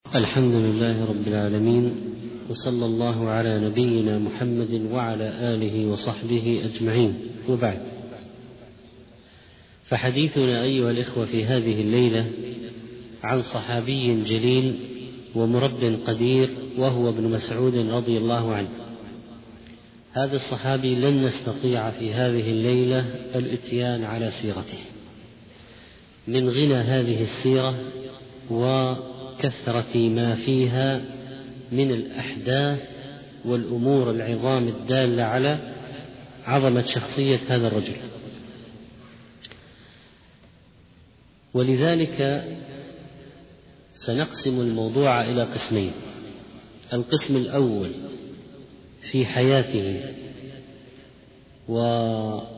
الحمد لله رب العالمين، وصلى الله على نبينا محمد وعلى آله وصحبه أجمعين، وبعد. فحديثنا أيها الإخوة في هذه الليلة عن صحابي جليل ومرب قدير، وهو ابن مسعود رضي الله عنه. هذا الصحابي لن نستطيع في هذه الليلة الإتيان على سيرته من غنى هذه السيرة وكثرة ما فيها من الأحداث والأمور العظام الدالة على عظمة شخصية هذا الرجل. ولذلك سنقسم الموضوع إلى قسمين: القسم الأول في حياته وتعليق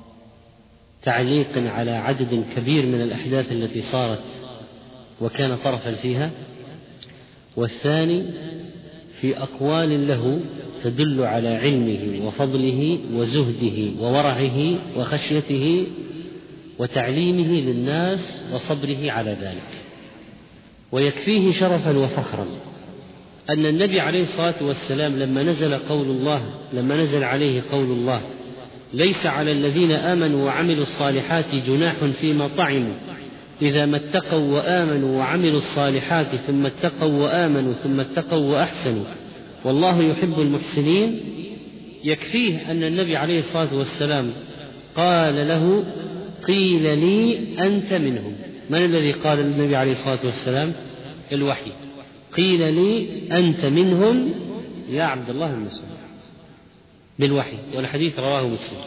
على عدد كبير من الأحداث التي صارت وكان طرفا فيها، والثاني في أقوال له تدل على علمه وفضله وزهده وورعه وخشيته وتعليمه للناس وصبره على ذلك. ويكفيه شرفا وفخرا أن النبي عليه الصلاة والسلام لما نزل عليه قول الله: ليس على الذين آمنوا وعملوا الصالحات جناح فيما طعموا إذا ما اتقوا وآمنوا وعملوا الصالحات ثم اتقوا وآمنوا ثم اتقوا وأحسنوا والله يحب المحسنين. يكفيه أن النبي عليه الصلاة والسلام قال له: قيل لي أنت منهم. من الذي قال النبي عليه الصلاة والسلام؟ الوحي. قيل لي أنت منهم يا عبد الله بن مسعود، بالوحي، والحديث رواه مسلم.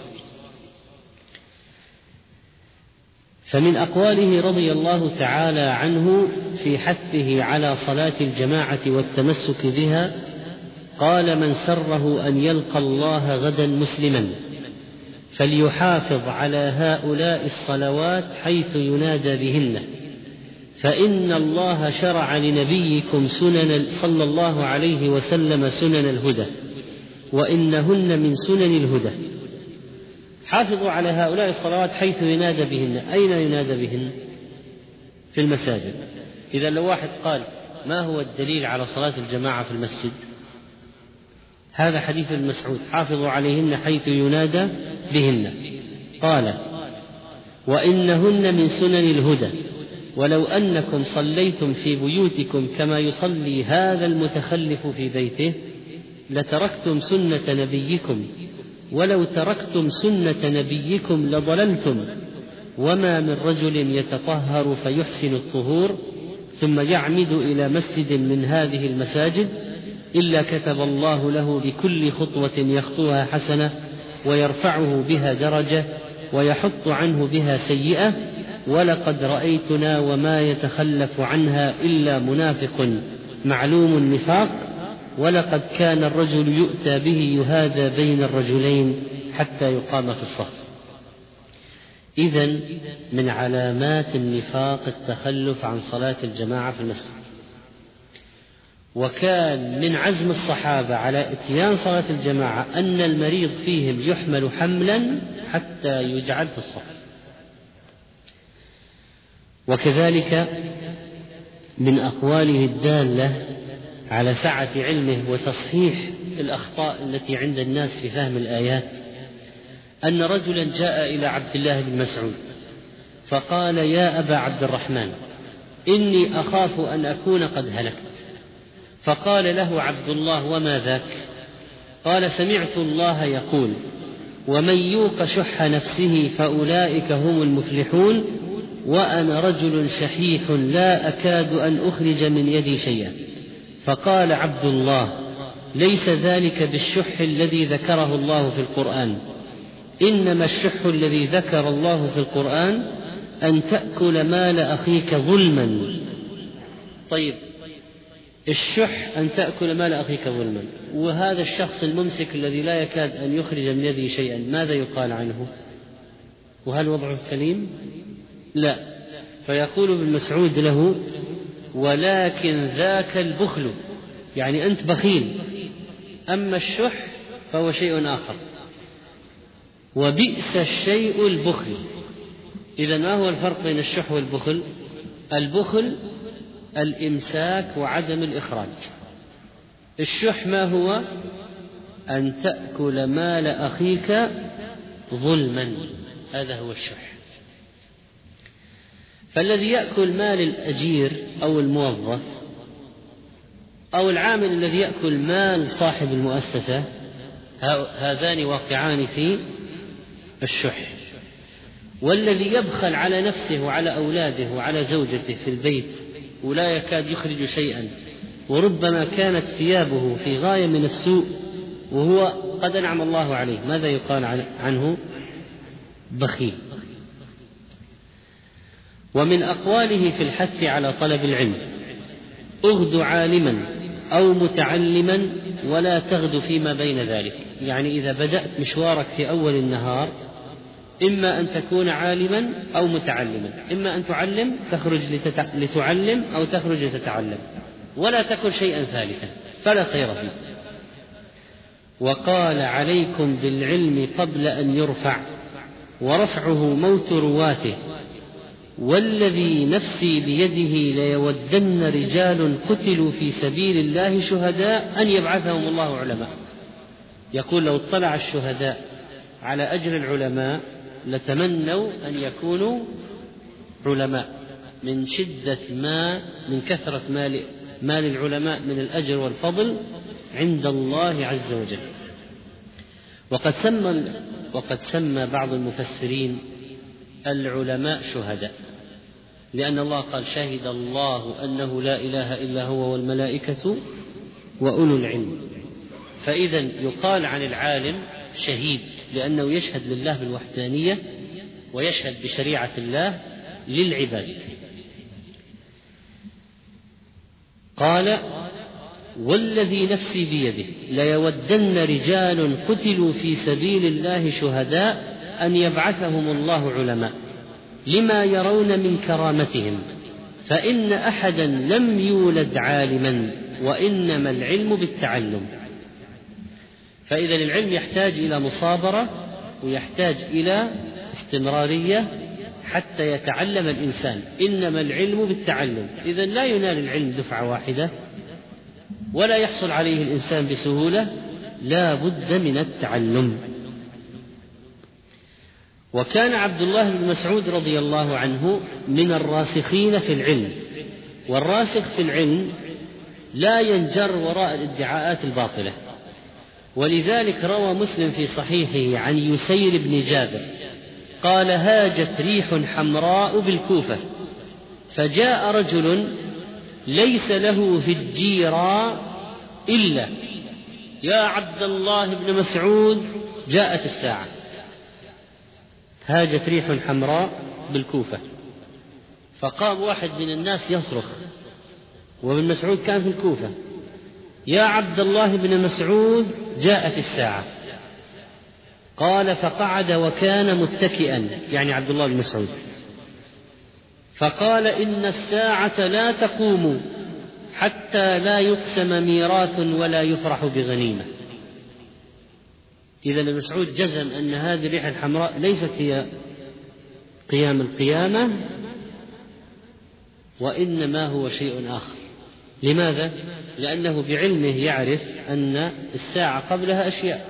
فمن أقواله رضي الله تعالى عنه في حثه على صلاة الجماعة والتمسك بها قال: من سره أن يلقى الله غدا مسلما فليحافظ على هؤلاء الصلوات حيث ينادى بهن، فإن الله شرع لنبيكم سنن صلى الله عليه وسلم سنن الهدى، وإنهن من سنن الهدى. حافظوا على هؤلاء الصلوات حيث ينادى بهن. أين ينادى بهن؟ في المساجد. إذا لو واحد قال: ما هو الدليل على صلاة الجماعة في المسجد؟ هذا حديث ابن مسعود: حافظوا عليهن حيث ينادى بهن. قال: وإنهن من سنن الهدى، ولو أنكم صليتم في بيوتكم كما يصلي هذا المتخلف في بيته لتركتم سنة نبيكم، ولو تركتم سنة نبيكم لضللتم. وما من رجل يتطهر فيحسن الطهور ثم يعمد إلى مسجد من هذه المساجد إلا كتب الله له بكل خطوة يخطوها حسنة ويرفعه بها درجة ويحط عنه بها سيئة، ولقد رأيتنا وما يتخلف عنها إلا منافق معلوم النفاق، ولقد كان الرجل يؤتى به يهادى بين الرجلين حتى يقام في الصف. إذن من علامات النفاق التخلف عن صلاة الجماعة في المسجد. وكان من عزم الصحابة على إتيان صلاة الجماعة أن المريض فيهم يحمل حملا حتى يجعل في الصف. وكذلك من أقواله الدالة على سعة علمه وتصحيح الأخطاء التي عند الناس في فهم الآيات أن رجلا جاء إلى عبد الله بن مسعود فقال: يا أبا عبد الرحمن، إني أخاف أن أكون قد هلكت. فقال له عبد الله: وما ذاك؟ قال: سمعت الله يقول: ومن يوق شح نفسه فأولئك هم المفلحون، وأنا رجل شحيح لا أكاد أن أخرج من يدي شيئا. فقال عبد الله: ليس ذلك بالشح الذي ذكره الله في القرآن، إنما الشح الذي ذكر الله في القرآن أن تأكل مال أخيك ظلما. طيب، الشح أن تأكل مال أخيك ظلما، وهذا الشخص الممسك الذي لا يكاد أن يخرج من يده شيئا ماذا يقال عنه؟ وهل وضعه سليم؟ لا. فيقول ابن مسعود له: ولكن ذاك البخل، يعني أنت بخيل، أما الشح فهو شيء آخر. وبئس الشيء البخل. إذا ما هو الفرق بين الشح والبخل؟ البخل الإمساك وعدم الإخراج. الشح ما هو؟ أن تأكل مال أخيك ظلما، هذا هو الشح. فالذي يأكل مال الأجير أو الموظف أو العامل الذي يأكل مال صاحب المؤسسة، هذان واقعان في الشح. والذي يبخل على نفسه وعلى أولاده وعلى زوجته في البيت ولا يكاد يخرج شيئا، وربما كانت ثيابه في غاية من السوء وهو قد أنعم الله عليه، ماذا يقال عنه؟ بخيل. ومن أقواله في الحث على طلب العلم: اغد عالما أو متعلما ولا تغد فيما بين ذلك. يعني إذا بدأت مشوارك في أول النهار إما أن تكون عالما أو متعلما، إما أن تعلم تخرج لتعلم أو تخرج لتتعلم، ولا تكن شيئا ثالثا فلا خير فيه. وقال: عليكم بالعلم قبل أن يرفع، ورفعه موت رواته، والذي نفسي بيده ليودن رجال قتلوا في سبيل الله شهداء أن يبعثهم الله علماء. يقول: لو اطلع الشهداء على أجر العلماء لتمنوا أن يكونوا علماء من شدة من كثرة مال العلماء من الأجر والفضل عند الله عز وجل. وقد سمى بعض المفسرين العلماء شهداء، لأن الله قال: شهد الله أنه لا إله إلا هو والملائكة وأولو العلم. فإذا يقال عن العالم شهيد، لأنه يشهد لله بالوحدانية ويشهد بشريعة الله للعباد. قال: والذي نفسي بيده ليودن رجال قتلوا في سبيل الله شهداء أن يبعثهم الله علماء لما يرون من كرامتهم، فإن أحدا لم يولد عالما وإنما العلم بالتعلم. فإذا العلم يحتاج إلى مصابرة ويحتاج إلى استمرارية حتى يتعلم الإنسان، إنما العلم بالتعلم. إذا لا ينال العلم دفعة واحدة ولا يحصل عليه الإنسان بسهولة، لا بد من التعلم. وكان عبد الله بن مسعود رضي الله عنه من الراسخين في العلم، والراسخ في العلم لا ينجر وراء الادعاءات الباطلة. ولذلك روى مسلم في صحيحه عن يسير بن جابر قال: هاجت ريح حمراء بالكوفة، فجاء رجل ليس له في الجيرة إلا: يا عبد الله بن مسعود جاءت الساعة. هاجت ريح حمراء بالكوفة، فقام واحد من الناس يصرخ، وابن مسعود كان في الكوفة: يا عبد الله بن مسعود جاءت الساعة. قال: فقعد وكان متكئا، يعني عبد الله بن مسعود، فقال: إن الساعة لا تقوم حتى لا يقسم ميراث ولا يفرح بغنيمة. إذا ابن مسعود جزم أن هذه الريح الحمراء ليست هي قيام القيامة، وإنما هو شيء آخر. لماذا؟ لأنه بعلمه يعرف أن الساعة قبلها أشياء.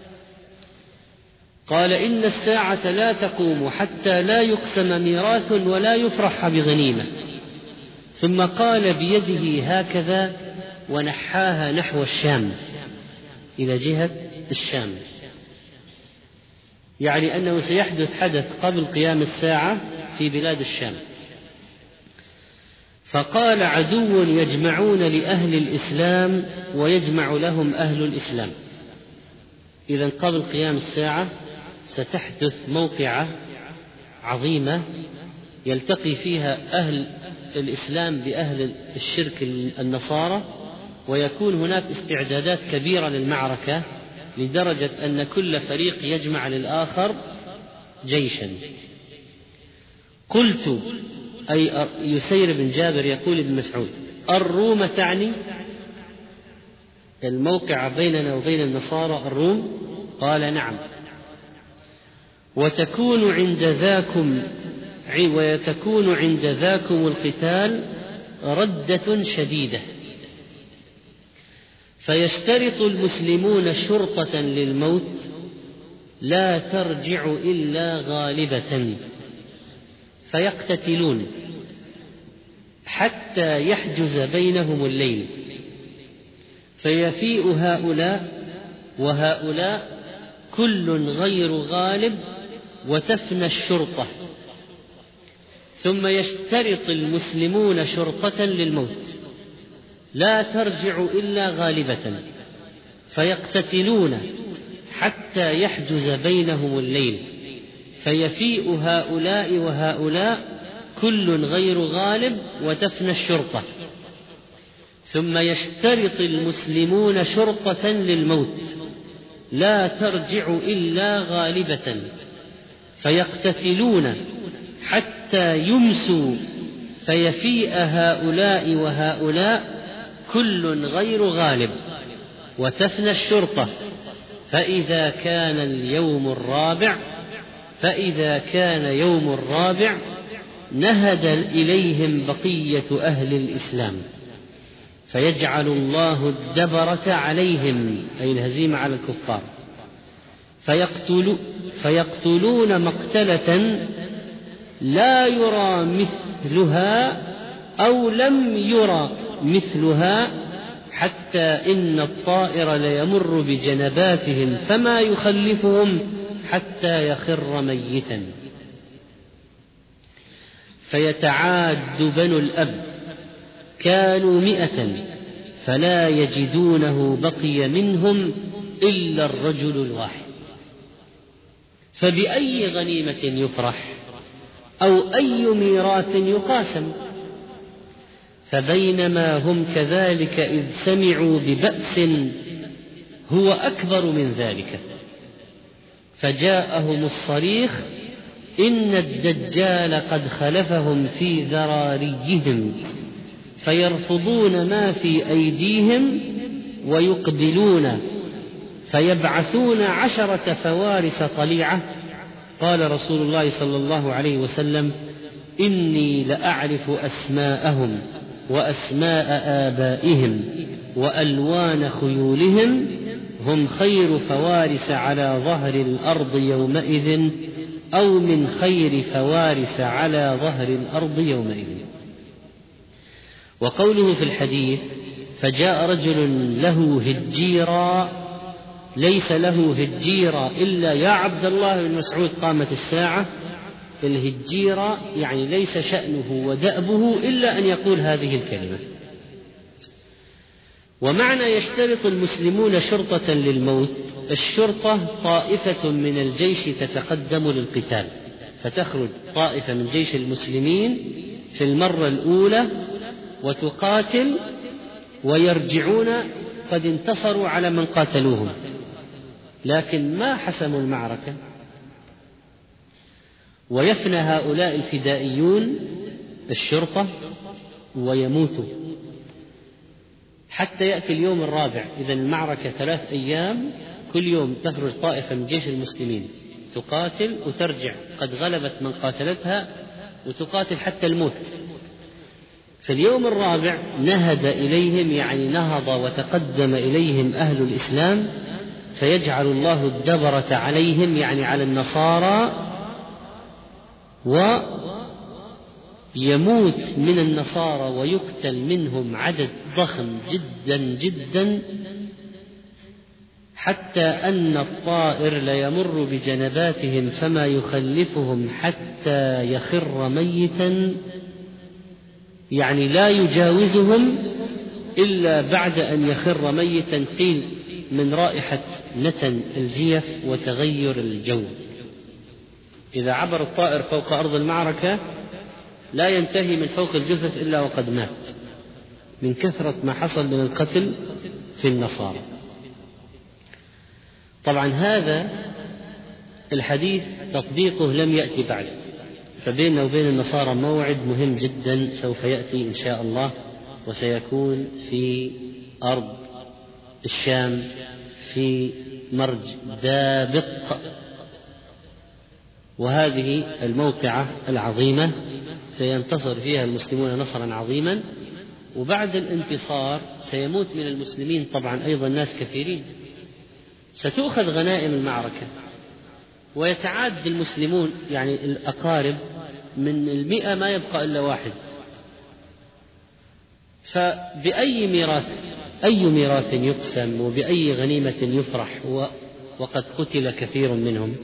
قال: إن الساعة لا تقوم حتى لا يقسم ميراث ولا يفرح بغنيمة. ثم قال بيده هكذا ونحاها نحو الشام، إلى جهة الشام، يعني أنه سيحدث حدث قبل قيام الساعة في بلاد الشام. فقال: عدو يجمعون لأهل الإسلام ويجمع لهم أهل الإسلام. إذن قبل قيام الساعة ستحدث موقعة عظيمة يلتقي فيها أهل الإسلام بأهل الشرك النصارى، ويكون هناك استعدادات كبيرة للمعركة، لدرجة أن كل فريق يجمع للآخر جيشا. قلت، أي يسير بن جابر يقول ابن مسعود: الروم تعني الموقع بيننا وبين النصارى الروم؟ قال: نعم. وتكون عند ذاكم القتال ردة شديدة، فيشترط المسلمون شرطة للموت لا ترجع إلا غالبة، فيقتتلون حتى يحجز بينهم الليل، فيفيء هؤلاء وهؤلاء كل غير غالب وتفنى الشرطة. ثم يشترط المسلمون شرطة للموت لا ترجع إلا غالبة، فيقتتلون حتى يحجز بينهم الليل، فيفيء هؤلاء وهؤلاء كل غير غالب وتفنى الشرطة. ثم يشترط المسلمون شرطة للموت لا ترجع إلا غالبة، فيقتتلون حتى يمسوا، فيفيء هؤلاء وهؤلاء كل غير غالب وتفنى الشرطة. فإذا كان يوم الرابع نهد إليهم بقية أهل الإسلام، فيجعل الله الدبرة عليهم، أي الهزيمة على الكفار، فيقتلون مقتلة لا يرى مثلها أو لم يرى مثلها، حتى إن الطائر ليمر بجنباتهم فما يخلفهم حتى يخر ميتا. فيتعاد بنو الأب، كانوا 100 فلا يجدونه بقي منهم إلا الرجل الواحد. فبأي غنيمة يفرح أو أي ميراث يقاسم؟ فبينما هم كذلك إذ سمعوا ببأس هو أكبر من ذلك، فجاءهم الصريخ إن الدجال قد خلفهم في ذراريهم، فيرفضون ما في أيديهم ويقبلون، فيبعثون 10 فوارس طليعة. قال رسول الله صلى الله عليه وسلم: إني لأعرف أسماءهم وأسماء آبائهم وألوان خيولهم، هم خير فوارس على ظهر الأرض يومئذ أو من خير فوارس على ظهر الأرض يومئذ. وقوله في الحديث: فجاء رجل له هجيرا، ليس له هجيرا إلا يا عبد الله بن مسعود قامت الساعة. الهجيرا يعني ليس شأنه ودأبه إلا أن يقول هذه الكلمة. ومعنى يشترط المسلمون شرطة للموت، الشرطة طائفة من الجيش تتقدم للقتال، فتخرج طائفة من جيش المسلمين في المرة الأولى وتقاتل، ويرجعون قد انتصروا على من قاتلوهم، لكن ما حسموا المعركة، ويفنى هؤلاء الفدائيون الشرطة ويموتوا حتى يأتي اليوم الرابع. إذا المعركة 3 أيام، كل يوم تخرج طائفة من جيش المسلمين تقاتل وترجع قد غلبت من قاتلتها وتقاتل حتى الموت. في اليوم الرابع نهد إليهم، يعني نهض وتقدم إليهم أهل الإسلام، فيجعل الله الدبرة عليهم، يعني على النصارى، ويموت من النصارى ويقتل منهم عدد ضخم جدا جدا، حتى أن الطائر ليمر بجنباتهم فما يخلفهم حتى يخر ميتا، يعني لا يجاوزهم إلا بعد أن يخر ميتا، قيل من رائحة نتن الجيف وتغير الجو. إذا عبر الطائر فوق أرض المعركة لا ينتهي من فوق الجثث إلا وقد مات من كثرة ما حصل من القتل في النصارى. طبعا هذا الحديث تطبيقه لم يأتي بعد، فبيننا وبين النصارى موعد مهم جدا سوف يأتي إن شاء الله، وسيكون في أرض الشام في مرج دابق، وهذه الموقعة العظيمة سينتصر فيها المسلمون نصرا عظيما، وبعد الانتصار سيموت من المسلمين طبعا أيضا ناس كثيرين، ستؤخذ غنائم المعركة ويتعاد المسلمون يعني الأقارب من 100 ما يبقى إلا واحد، فبأي ميراث يقسم وبأي غنيمة يفرح وقد قتل كثير منهم؟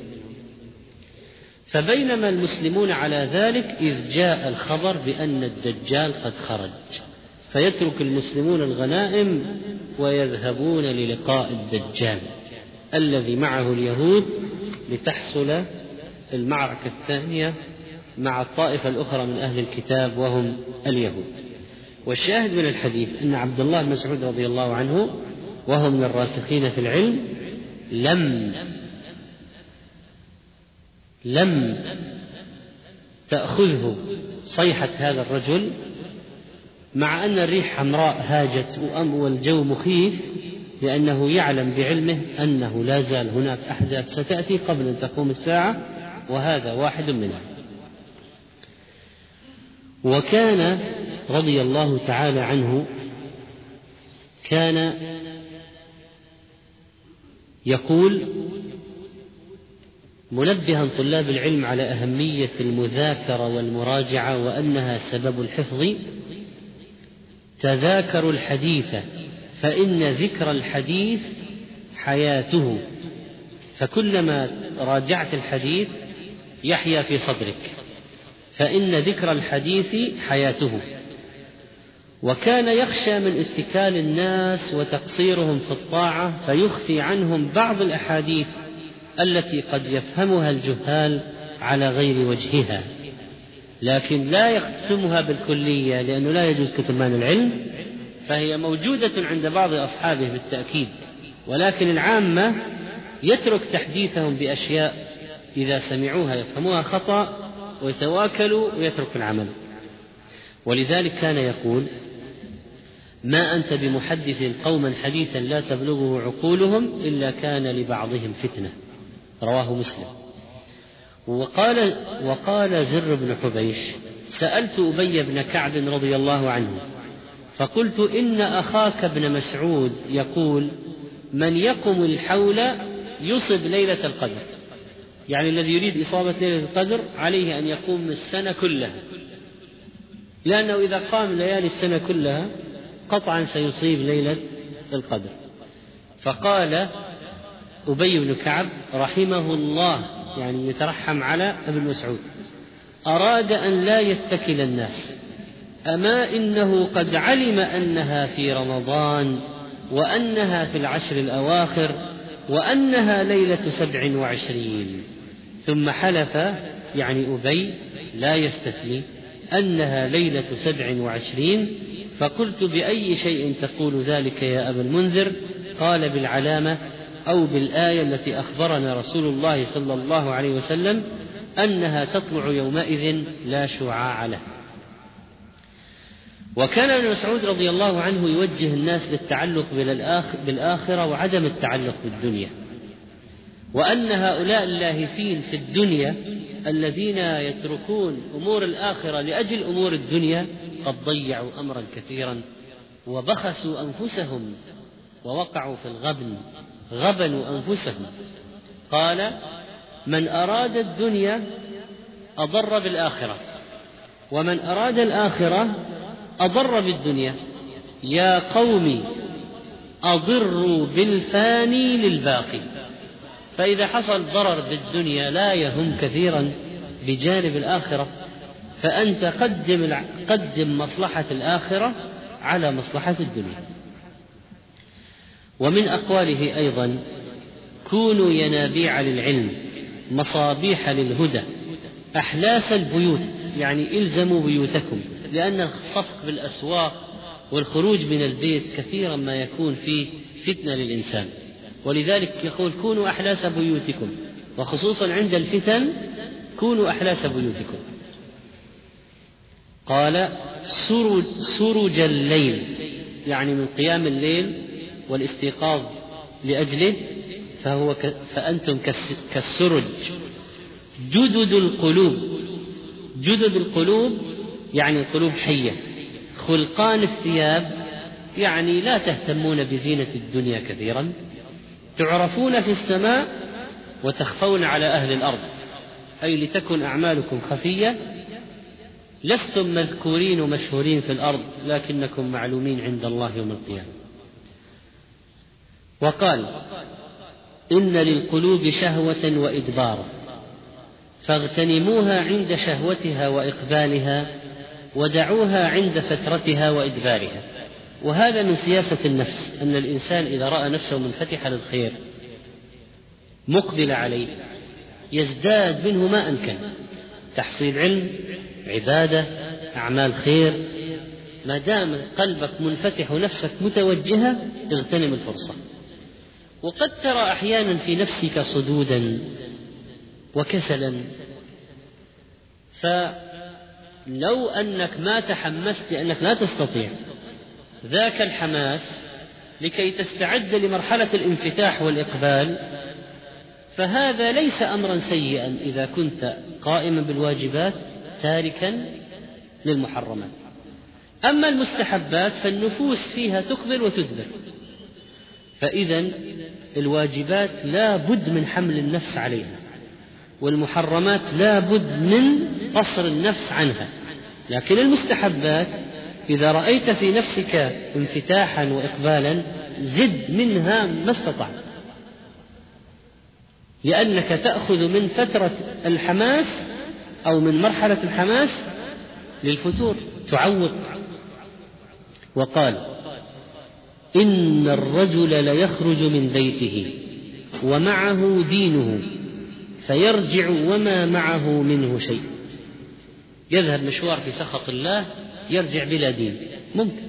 فبينما المسلمون على ذلك إذ جاء الخبر بأن الدجال قد خرج، فيترك المسلمون الغنائم ويذهبون للقاء الدجال الذي معه اليهود لتحصل المعركة الثانية مع الطائفة الأخرى من أهل الكتاب وهم اليهود. والشاهد من الحديث أن عبد الله بن مسعود رضي الله عنه وهو من الراسخين في العلم لم تأخذه صيحة هذا الرجل، مع أن الريح حمراء هاجت والجو مخيف، لأنه يعلم بعلمه أنه لا زال هناك أحداث ستأتي قبل أن تقوم الساعة، وهذا واحد منها. وكان رضي الله تعالى عنه كان يقول منبها طلاب العلم على أهمية المذاكرة والمراجعة وأنها سبب الحفظ: تذاكروا الحديث فإن ذكر الحديث حياته، فكلما راجعت الحديث يحيا في صدرك، فإن ذكر الحديث حياته. وكان يخشى من اتكال الناس وتقصيرهم في الطاعة فيخفي عنهم بعض الأحاديث التي قد يفهمها الجهال على غير وجهها، لكن لا يختمها بالكلية لأنه لا يجوز كتمان العلم، فهي موجودة عند بعض أصحابه بالتأكيد، ولكن العامة يترك تحديثهم بأشياء إذا سمعوها يفهموها خطأ ويتواكلوا ويترك العمل. ولذلك كان يقول: ما أنت بمحدث قوما حديثا لا تبلغه عقولهم إلا كان لبعضهم فتنة، رواه مسلم. وقال زر بن حبيش: سألت أبي بن كعب رضي الله عنه فقلت: إن أخاك ابن مسعود يقول من يقم الحول يصب ليلة القدر، يعني الذي يريد إصابة ليلة القدر عليه أن يقوم السنة كلها، لأنه إذا قام ليالي السنة كلها قطعا سيصيب ليلة القدر. فقال أبي بن كعب رحمه الله، يعني يترحم على ابن مسعود: أراد أن لا يتكل الناس، أما إنه قد علم أنها في رمضان وأنها في العشر الأواخر وأنها ليلة 27. ثم حلف، يعني أبي لا يستثني، أنها ليلة 27. فقلت: بأي شيء تقول ذلك يا أبا المنذر؟ قال: بالعلامة أو بالآية التي أخبرنا رسول الله صلى الله عليه وسلم أنها تطلع يومئذ لا شعاع له. وكان ابن مسعود رضي الله عنه يوجه الناس للتعلق بالآخرة وعدم التعلق بالدنيا، وأن هؤلاء اللاهثين في الدنيا الذين يتركون أمور الآخرة لأجل أمور الدنيا قد ضيعوا أمرا كثيرا وبخسوا أنفسهم ووقعوا في الغبن، غبنوا أنفسهم. قال: من أراد الدنيا أضر بالآخرة، ومن أراد الآخرة أضر بالدنيا. يا قوم أضروا بالفاني للباقي. فإذا حصل ضرر بالدنيا لا يهم كثيرا بجانب الآخرة، فأنت قدم مصلحة الآخرة على مصلحة الدنيا. ومن أقواله أيضا: كونوا ينابيع للعلم مصابيح للهدى أحلاس البيوت، يعني إلزموا بيوتكم، لأن الصفق بالأسواق والخروج من البيت كثيرا ما يكون فيه فتنة للإنسان، ولذلك يقول: كونوا أحلاس بيوتكم، وخصوصا عند الفتن كونوا أحلاس بيوتكم. قال: سرج الليل، يعني من قيام الليل والاستيقاظ لأجله، فأنتم كالسرج. جدد القلوب يعني القلوب حية، خلقان الثياب يعني لا تهتمون بزينة الدنيا كثيرا، تعرفون في السماء وتخفون على أهل الأرض، أي لتكن أعمالكم خفية، لستم مذكورين ومشهورين في الأرض لكنكم معلومين عند الله يوم القيامة. وقال: إن للقلوب شهوة وإدبارا فاغتنموها عند شهوتها وإقبالها، ودعوها عند فترتها وإدبارها. وهذا من سياسة النفس، أن الإنسان إذا رأى نفسه منفتحا للخير مقبل عليه يزداد منه ما أمكن، تحصيل علم، عبادة، أعمال خير. ما دام قلبك منفتح ونفسك متوجهة اغتنم الفرصة. وقد ترى أحيانا في نفسك صدودا وكسلا، فلو أنك ما تحمست لأنك لا تستطيع ذاك الحماس لكي تستعد لمرحلة الانفتاح والإقبال، فهذا ليس أمرا سيئا إذا كنت قائما بالواجبات تاركا للمحرمات. أما المستحبات فالنفوس فيها تقبل وتدبر، فإذا الواجبات لا بد من حمل النفس عليها، والمحرمات لا بد من قصر النفس عنها. لكن المستحبات إذا رأيت في نفسك انفتاحا وإقبالا زد منها ما استطعت، لأنك تأخذ من فترة الحماس أو من مرحلة الحماس للفتور، تعوض. وقال: إن الرجل ليخرج من بيته ومعه دينه فيرجع وما معه منه شيء. يذهب مشوار في سخط الله يرجع بلا دين، ممكن.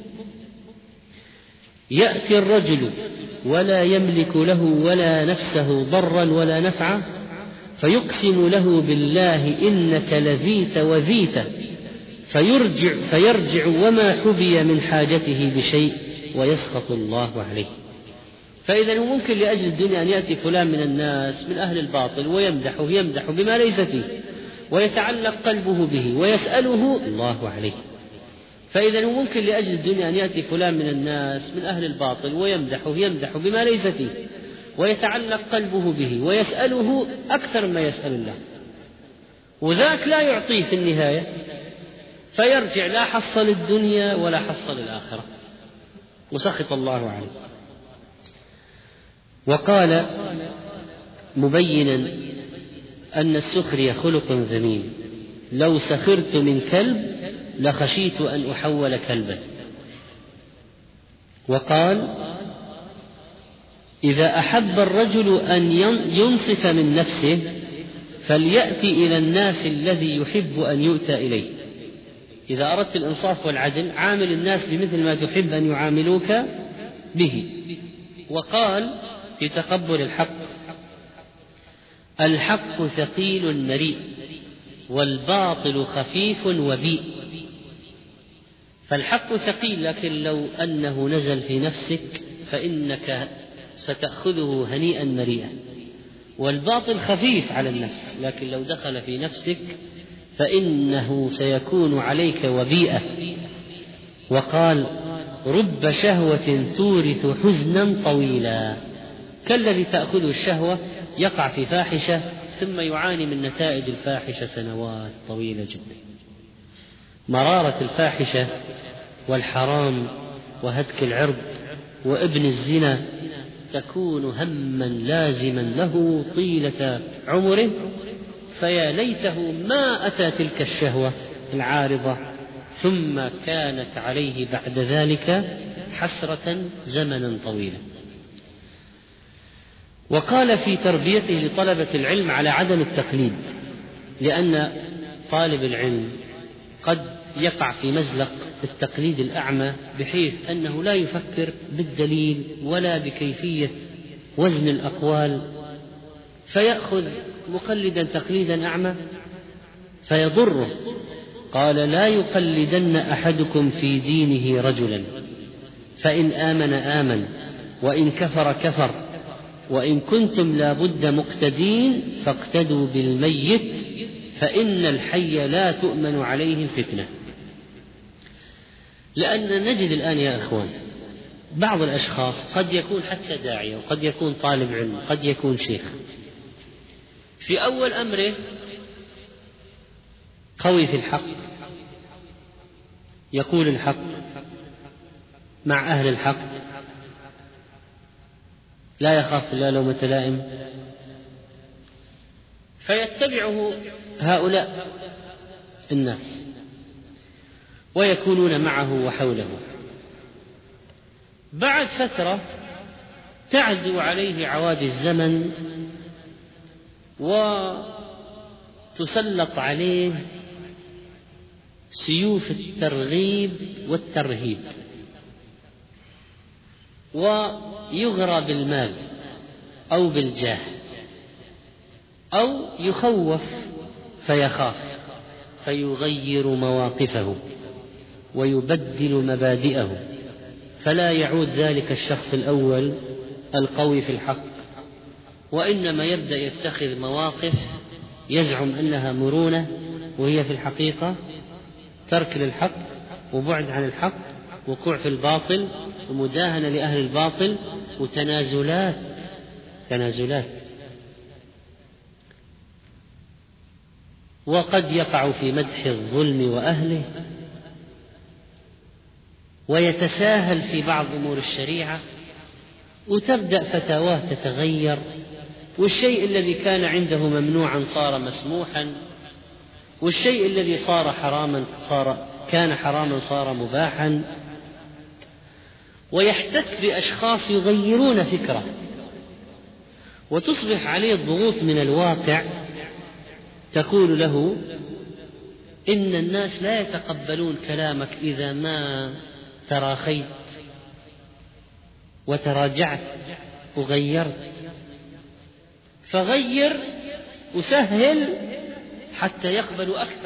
يأتي الرجل ولا يملك له ولا نفسه ضرا ولا نفعا فيقسم له بالله إنك لذيت وذيت فيرجع وما حبي من حاجته بشيء ويسخط الله عليه. فإذا هو ممكن لأجل الدنيا أن يأتي فلان من الناس من أهل الباطل ويمدح بما ليس فيه ويتعلق قلبه به ويسأله الله عليه. فإذا هو ممكن لأجل الدنيا أن يأتي فلان من الناس من أهل الباطل ويمدح بما ليس فيه ويتعلق قلبه به ويسأله أكثر ما يسأل الله، وذاك لا يعطيه في النهاية، فيرجع لا حصل الدنيا ولا حصل الآخرة وسخط الله عليه. وقال مبينا أن السخرية خلق ذميم: لو سخرت من كلب لخشيت أن أحول كلبا. وقال: إذا أحب الرجل أن ينصف من نفسه فليأتي إلى الناس الذي يحب أن يؤتى إليه. إذا أردت الإنصاف والعدل عامل الناس بمثل ما تحب أن يعاملوك به. وقال في تقبل الحق: الحق ثقيل مريء والباطل خفيف وبيء. فالحق ثقيل، لكن لو أنه نزل في نفسك فإنك ستأخذه هنيئا مريئا، والباطل خفيف على النفس، لكن لو دخل في نفسك فإنه سيكون عليك وبيئة. وقال: رب شهوة تورث حزنا طويلا. كالذي تأخذه الشهوة يقع في فاحشة ثم يعاني من نتائج الفاحشة سنوات طويلة جدا. مرارة الفاحشة والحرام وهتك العرض وابن الزنا تكون هما لازما له طيلة عمره، فيا ليته ما أتى تلك الشهوة العارضة ثم كانت عليه بعد ذلك حسرة زمنا طويلا. وقال في تربيته لطلبة العلم على عدم التقليد، لأن طالب العلم قد يقع في مزلق التقليد الأعمى بحيث أنه لا يفكر بالدليل ولا بكيفية وزن الأقوال، فيأخذ مقلدا تقليدا أعمى فيضره. قال: لا يقلدن أحدكم في دينه رجلا، فإن آمن آمن وإن كفر كفر، وإن كنتم لا بد مقتدين فاقتدوا بالميت فإن الحي لا تؤمن عليه الفتنة. لأن نجد الآن يا إخوان بعض الأشخاص قد يكون حتى داعية، وقد يكون طالب علم، قد يكون شيخ، في أول أمره قوي في الحق، يقول الحق مع أهل الحق، لا يخاف إلا لومة لائم، فيتبعه هؤلاء الناس ويكونون معه وحوله. بعد فترة تعدو عليه عوادي الزمن وتسلط عليه سيوف الترغيب والترهيب، ويغرى بالمال أو بالجاه، أو يخوف فيخاف فيغير مواقفه ويبدل مبادئه، فلا يعود ذلك الشخص الأول القوي في الحق، وإنما يبدأ يتخذ مواقف يزعم أنها مرونة وهي في الحقيقة ترك للحق وبعد عن الحق، وقوع في الباطل ومداهنة لأهل الباطل وتنازلات. وقد يقع في مدح الظلم وأهله، ويتساهل في بعض أمور الشريعة، وتبدأ فتاواه تتغير، والشيء الذي كان عنده ممنوعا صار مسموحا، والشيء الذي كان حراما صار مباحا، ويحتك بأشخاص يغيرون فكره، وتصبح عليه الضغوط من الواقع تقول له إن الناس لا يتقبلون كلامك إذا ما تراخيت وتراجعت وغيرت، فغير وسهل حتى يقبلوا أكثر،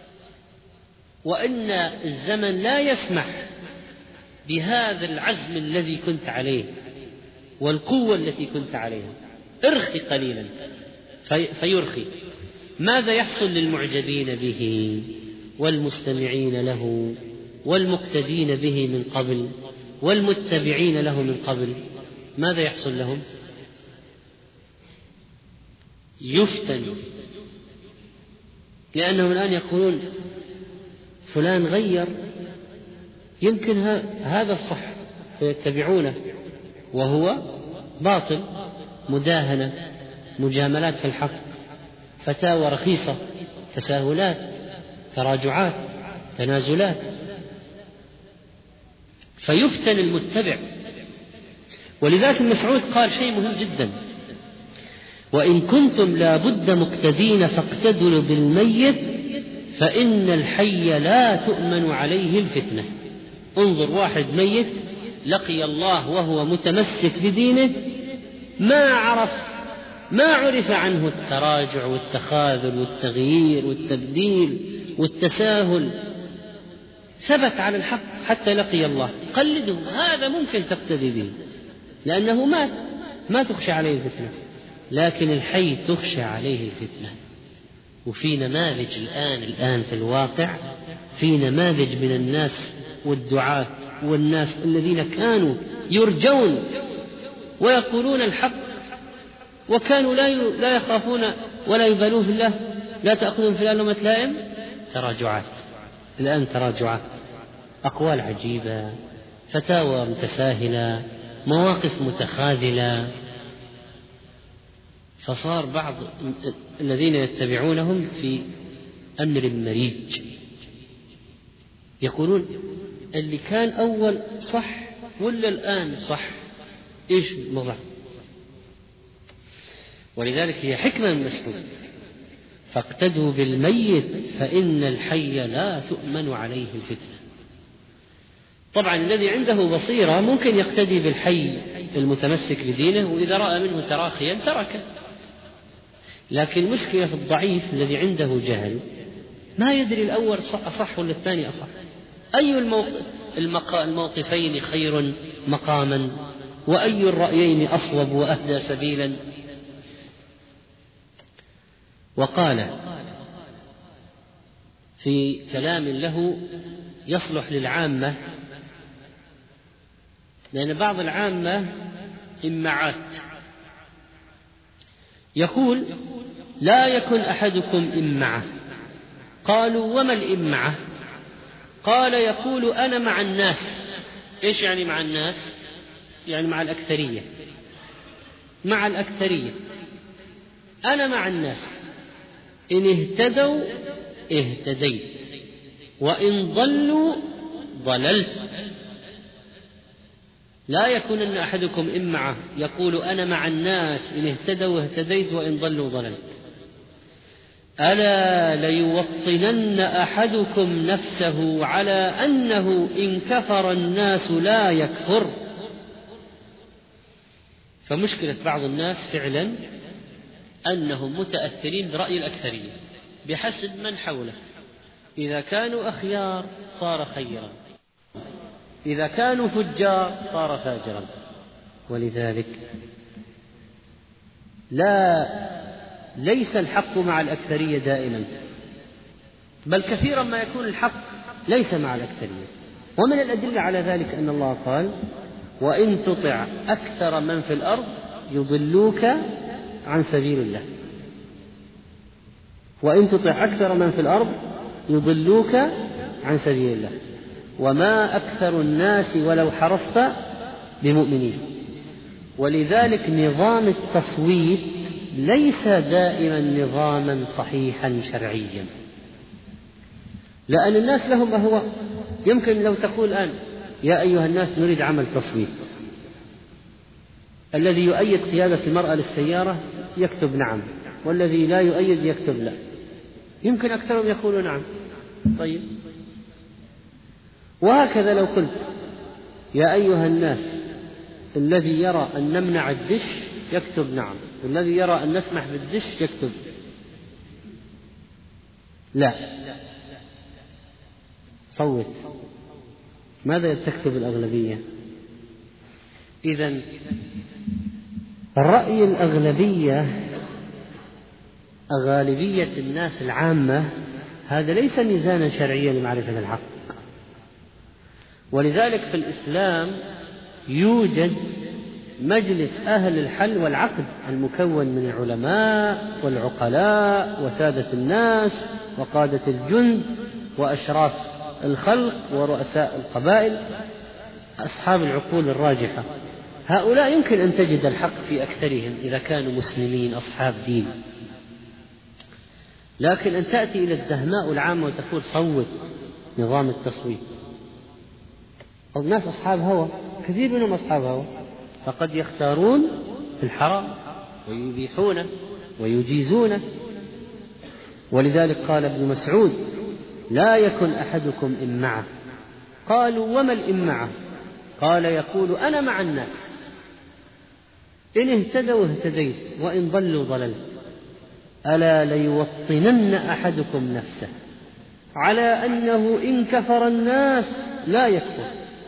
وإن الزمن لا يسمح بهذا العزم الذي كنت عليه والقوة التي كنت عليها، ارخي قليلا فيرخي. ماذا يحصل للمعجبين به والمستمعين له والمقتدين به من قبل والمتبعين له من قبل؟ ماذا يحصل لهم؟ يفتن، لأنهم الآن يقولون فلان غير، يمكن هذا الصح، فيتبعونه وهو باطل، مداهنة، مجاملات في الحق، فتاوى رخيصة، تساهلات، تراجعات، تنازلات، فيفتن المتبع. ولذلك ابن مسعود قال شيء مهم جدا: وإن كنتم لا بد مقتدين فاقتدوا بالميت فإن الحي لا تؤمن عليه الفتنة. انظر، واحد ميت لقي الله وهو متمسك بدينه، ما عرف عنه التراجع والتخاذل والتغيير والتبديل والتساهل، ثبت على الحق حتى لقي الله. قلده، هذا ممكن تقتدي به لأنه ما تخشى عليه الفتنة، لكن الحي تخشى عليه الفتنة. وفي نماذج الآن في الواقع، في نماذج من الناس والدعاة والناس الذين كانوا يرجون ويقولون الحق، وكانوا لا يخافون ولا يبالون في الله، لا تأخذهم في الله لومة لائم. تراجعات الآن، تراجعات، أقوال عجيبة، فتاوى متساهلة، مواقف متخاذلة، فصار بعض الذين يتبعونهم في أمر مريج، يقولون اللي كان أول صح ولا الآن صح، إيش الموضوع؟ ولذلك هي حكمة من مسعود: فاقتدوا بالميت فإن الحي لا تؤمن عليه الفتنة. طبعا الذي عنده بصيرة ممكن يقتدي بالحي المتمسك بدينه، وإذا رأى منه تراخيا تركه، لكن المشكلة في الضعيف الذي عنده جهل، ما يدري الأول أصح ولا الثاني أصح، أي الموقفين خير مقاما، وأي الرأيين أصوب وأهدى سبيلا. وقال في كلام له يصلح للعامة، لأن بعض العامة إمعات. يقول: لا يكن أحدكم إمعة. قالوا: وما الإمعة؟ قال: يقول: أنا مع الناس. إيش يعني مع الناس؟ يعني مع الأكثرية. مع الأكثرية، أنا مع الناس، إن اهتدوا اهتديت، وإن ضلوا ضللت. لا يكونن أحدكم إمعة يقول: أنا مع الناس، إن اهتدوا اهتديت، وإن ضلوا ضللت. ألا ليوطنن أحدكم نفسه على أنه إن كفر الناس لا يكفر. فمشكلة بعض الناس فعلا أنهم متأثرين برأي الأكثرية بحسب من حوله. إذا كانوا أخيار صار خيرا، إذا كانوا فجار صار فاجرا. ولذلك ليس الحق مع الأكثرية دائما، بل كثيرا ما يكون الحق ليس مع الأكثرية. ومن الأدلة على ذلك أن الله قال: وإن تطع أكثر من في الأرض يضلوك عن سبيل الله. وإن تطع أكثر من في الأرض يضلوك عن سبيل الله وما أكثر الناس ولو حرصت بمؤمنين. ولذلك نظام التصويت ليس دائما نظاما صحيحا شرعيا، لأن الناس لهم أهواء. يمكن لو تقول الآن: يا أيها الناس نريد عمل تصويت، الذي يؤيد قيادة المرأة للسيارة يكتب نعم، والذي لا يؤيد يكتب لا. يمكن أكثرهم يقولوا نعم. طيب، وهكذا لو قلت: يا أيها الناس الذي يرى أن نمنع الدش يكتب نعم، والذي يرى أن نسمح بالدش يكتب لا. صوت. ماذا تكتب الأغلبية؟ إذن رأي الأغلبية، غالبية الناس العامة، هذا ليس ميزانا شرعيا لمعرفة الحق. ولذلك في الإسلام يوجد مجلس أهل الحل والعقد المكون من العلماء والعقلاء وسادة الناس وقادة الجند وأشراف الخلق ورؤساء القبائل، أصحاب العقول الراجحة. هؤلاء يمكن أن تجد الحق في أكثرهم إذا كانوا مسلمين أصحاب دين. لكن أن تأتي إلى الدهماء العامة وتقول: صوت، نظام التصويت. الناس أصحاب هوى، كثير منهم أصحاب هوى، فقد يختارون في الحرام ويبيحونه ويجيزونه. ولذلك قال ابن مسعود: لا يكن أحدكم إمعة. قالوا: وما الإمعة؟ قال: يقول: أنا مع الناس، إن اهتدوا اهتديت، وإن ضلوا ضللت. ألا ليوطنن أحدكم نفسه على أنه إن كفر الناس لا يكفر.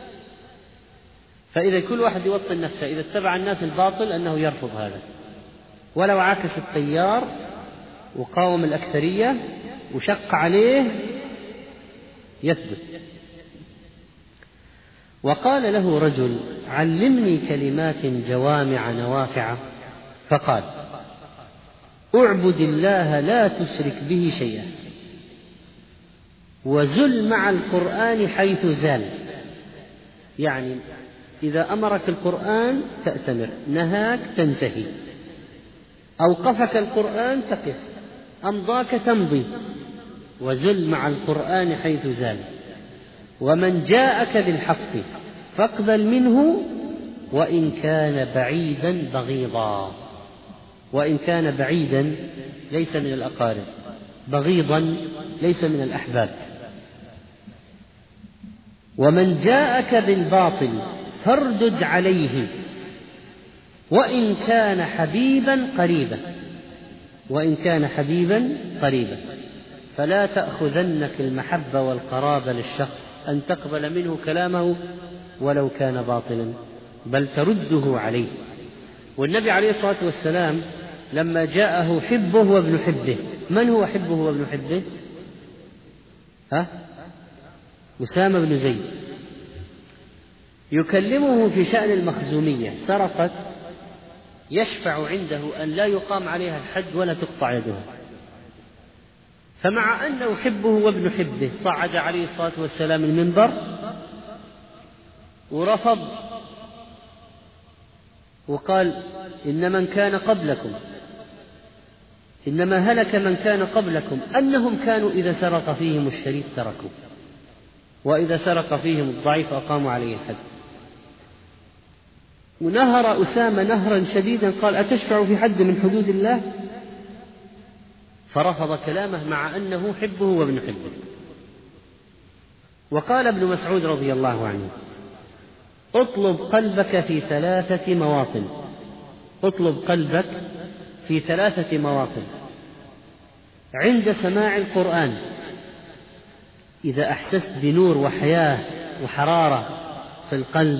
فإذا كل واحد يوطن نفسه، إذا اتبع الناس الباطل أنه يرفض هذا، ولو عكس التيار وقاوم الأكثرية وشق عليه يثبت. وقال له رجل: علمني كلمات جوامع نوافع. فقال: اعبد الله لا تشرك به شيئا، وزل مع القرآن حيث زال. يعني إذا أمرك القرآن تأتمر، نهاك تنتهي، أوقفك القرآن تقف، أمضاك تمضي. وزل مع القرآن حيث زال. ومن جاءك بالحق فاقبل منه وإن كان بعيدا بغيضا. وإن كان بعيدا ليس من الأقارب، بغيضا ليس من الأحباب. ومن جاءك بالباطل فاردد عليه وإن كان حبيبا قريبا. وإن كان حبيبا قريبا. فلا تأخذنك المحبة والقرابة للشخص أن تقبل منه كلامه ولو كان باطلا، بل ترده عليه. والنبي عليه الصلاة والسلام لما جاءه حبه وابن حبه، من هو حبه وابن حبه؟ أسامة بن زيد يكلمه في شأن المخزومية، سرقت، يشفع عنده أن لا يقام عليها الحد ولا تقطع يدها، فمع أنه حبه وابن حبه صعد عليه الصلاة والسلام المنبر ورفض وقال: إنما هلك من كان قبلكم أنهم كانوا إذا سرق فيهم الشريف تركوا، وإذا سرق فيهم الضعيف أقاموا عليه الحد. ونهر أسامة نهرا شديدا، قال: أتشفع في حد من حدود الله؟ فرفض كلامه مع أنه حبه وابن حبه. وقال ابن مسعود رضي الله عنه: اطلب قلبك في 3 مواطن، اطلب قلبك في 3 مواطن: عند سماع القرآن، إذا أحسست بنور وحياة وحرارة في القلب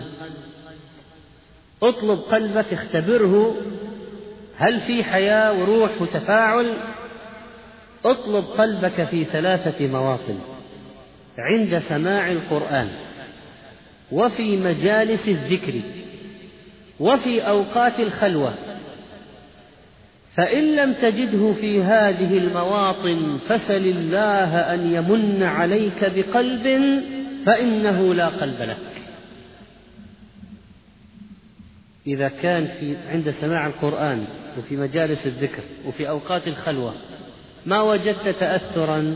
اطلب قلبك، اختبره هل في حياة وروح وتفاعل. اطلب قلبك في 3 مواطن: عند سماع القرآن، وفي مجالس الذكر، وفي أوقات الخلوة. فإن لم تجده في هذه المواطن فسل الله أن يمن عليك بقلب، فإنه لا قلب لك. إذا كان عند سماع القرآن وفي مجالس الذكر وفي أوقات الخلوة ما وجدت تأثرا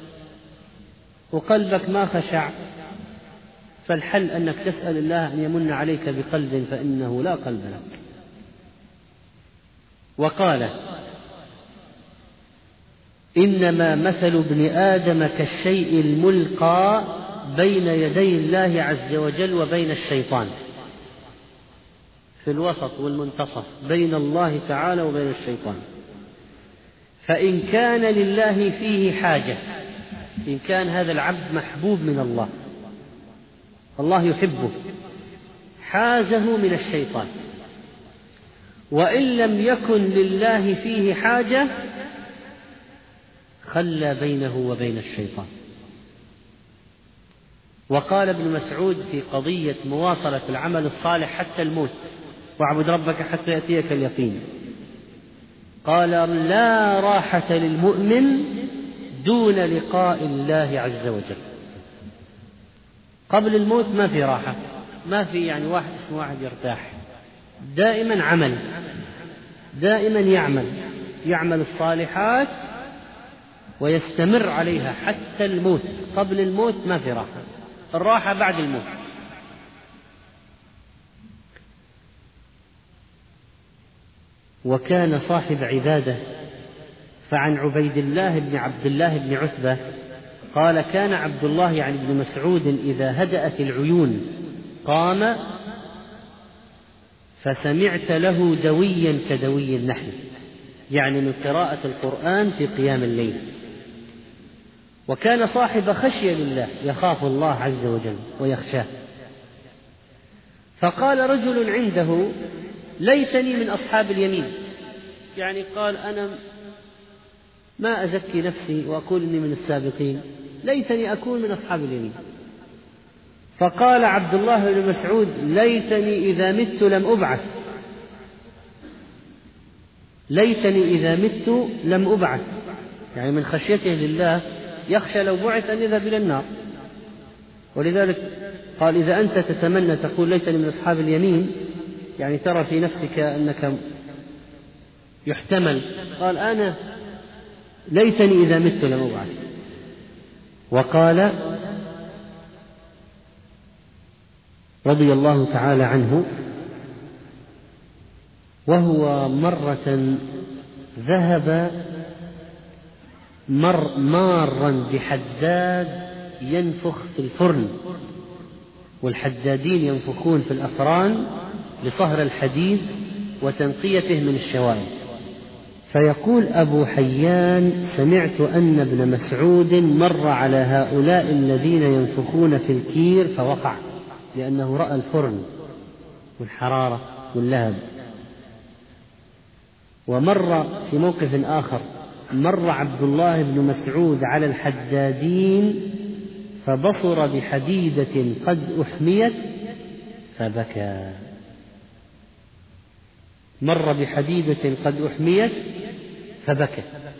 وقلبك ما خشع، فالحل أنك تسأل الله أن يمن عليك بقلب، فإنه لا قلب لك. وقال: إنما مثل ابن آدم كالشيء الملقى بين يدي الله عز وجل وبين الشيطان، في الوسط والمنتصف بين الله تعالى وبين الشيطان. فإن كان لله فيه حاجة، إن كان هذا العبد محبوب من الله، الله يحبه، حازه من الشيطان. وإن لم يكن لله فيه حاجة خلى بينه وبين الشيطان. وقال ابن مسعود في قضية مواصلة العمل الصالح حتى الموت: واعبد ربك حتى يأتيك اليقين. قال: لا راحة للمؤمن دون لقاء الله عز وجل. قبل الموت ما في راحة، ما في يعني واحد يرتاح، دائما عمل، دائما يعمل الصالحات ويستمر عليها حتى الموت. قبل الموت ما في راحة، الراحة بعد الموت. وكان صاحب عبادة. فعن عبيد الله بن عبد الله بن عتبة قال: كان عبد الله يعني بن مسعود إذا هدأت العيون قام فسمعت له دويا كدوي النحل، يعني من قراءة القرآن في قيام الليل. وكان صاحب خشية لله، يخاف الله عز وجل ويخشاه. فقال رجل عنده: ليتني من أصحاب اليمين، يعني قال: أنا ما أزكي نفسي وأقول إني من السابقين، ليتني أكون من أصحاب اليمين. فقال عبد الله بن مسعود: ليتني إذا مت لم أبعث، ليتني إذا مت لم أبعث، يعني من خشيته لله يخشى لو بعث أن يذهب إلى النار. ولذلك قال: إذا أنت تتمنى تقول ليتني من أصحاب اليمين، يعني ترى في نفسك أنك يحتمل، قال: أنا ليتني إذا مت لم أبعث. وقال رضي الله تعالى عنه: وهو مرة ذهب مارا بحداد ينفخ في الفرن، والحدادين ينفخون في الأفران لصهر الحديد وتنقيته من الشوائب. فيقول أبو حيان: سمعت أن ابن مسعود مر على هؤلاء الذين ينفخون في الكير فوقع، لأنه رأى الفرن والحرارة واللهب. ومر في موقف آخر، مر عبد الله بن مسعود على الحدادين فبصر بحديدة قد أحميت فبكى. مر بحديدة قد أحميت فبكى.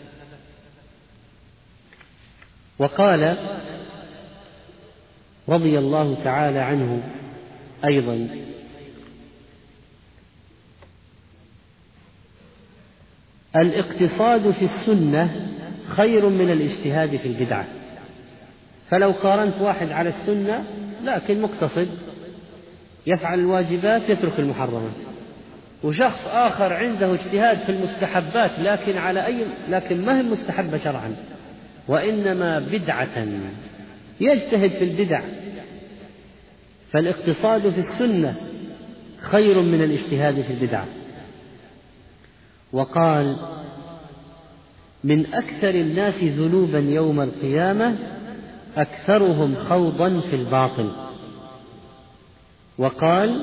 وقال رضي الله تعالى عنه أيضا: الاقتصاد في السنة خير من الاجتهاد في البدعة. فلو قارنت واحد على السنة لكن مقتصد يفعل الواجبات يترك المحرمات، وشخص آخر عنده اجتهاد في المستحبات لكن ما هي مستحبة شرعا وإنما بدعة، يجتهد في البدع، فالاقتصاد في السنة خير من الاجتهاد في البدعة. وقال: من أكثر الناس ذنوبا يوم القيامة أكثرهم خوضا في الباطل. وقال: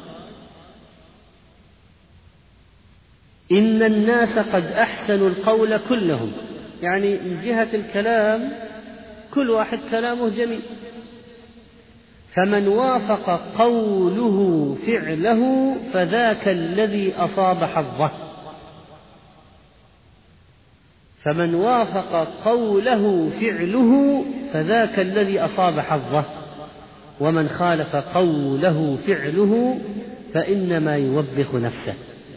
إن الناس قد أحسنوا القول كلهم، يعني من جهة الكلام كل واحد كلامه جميل، فمن وافق قوله فعله فذاك الذي أصاب حظه. فمن وافق قوله فعله فذاك الذي أصاب حظه، ومن خالف قوله فعله فإنما يوبخ نفسه.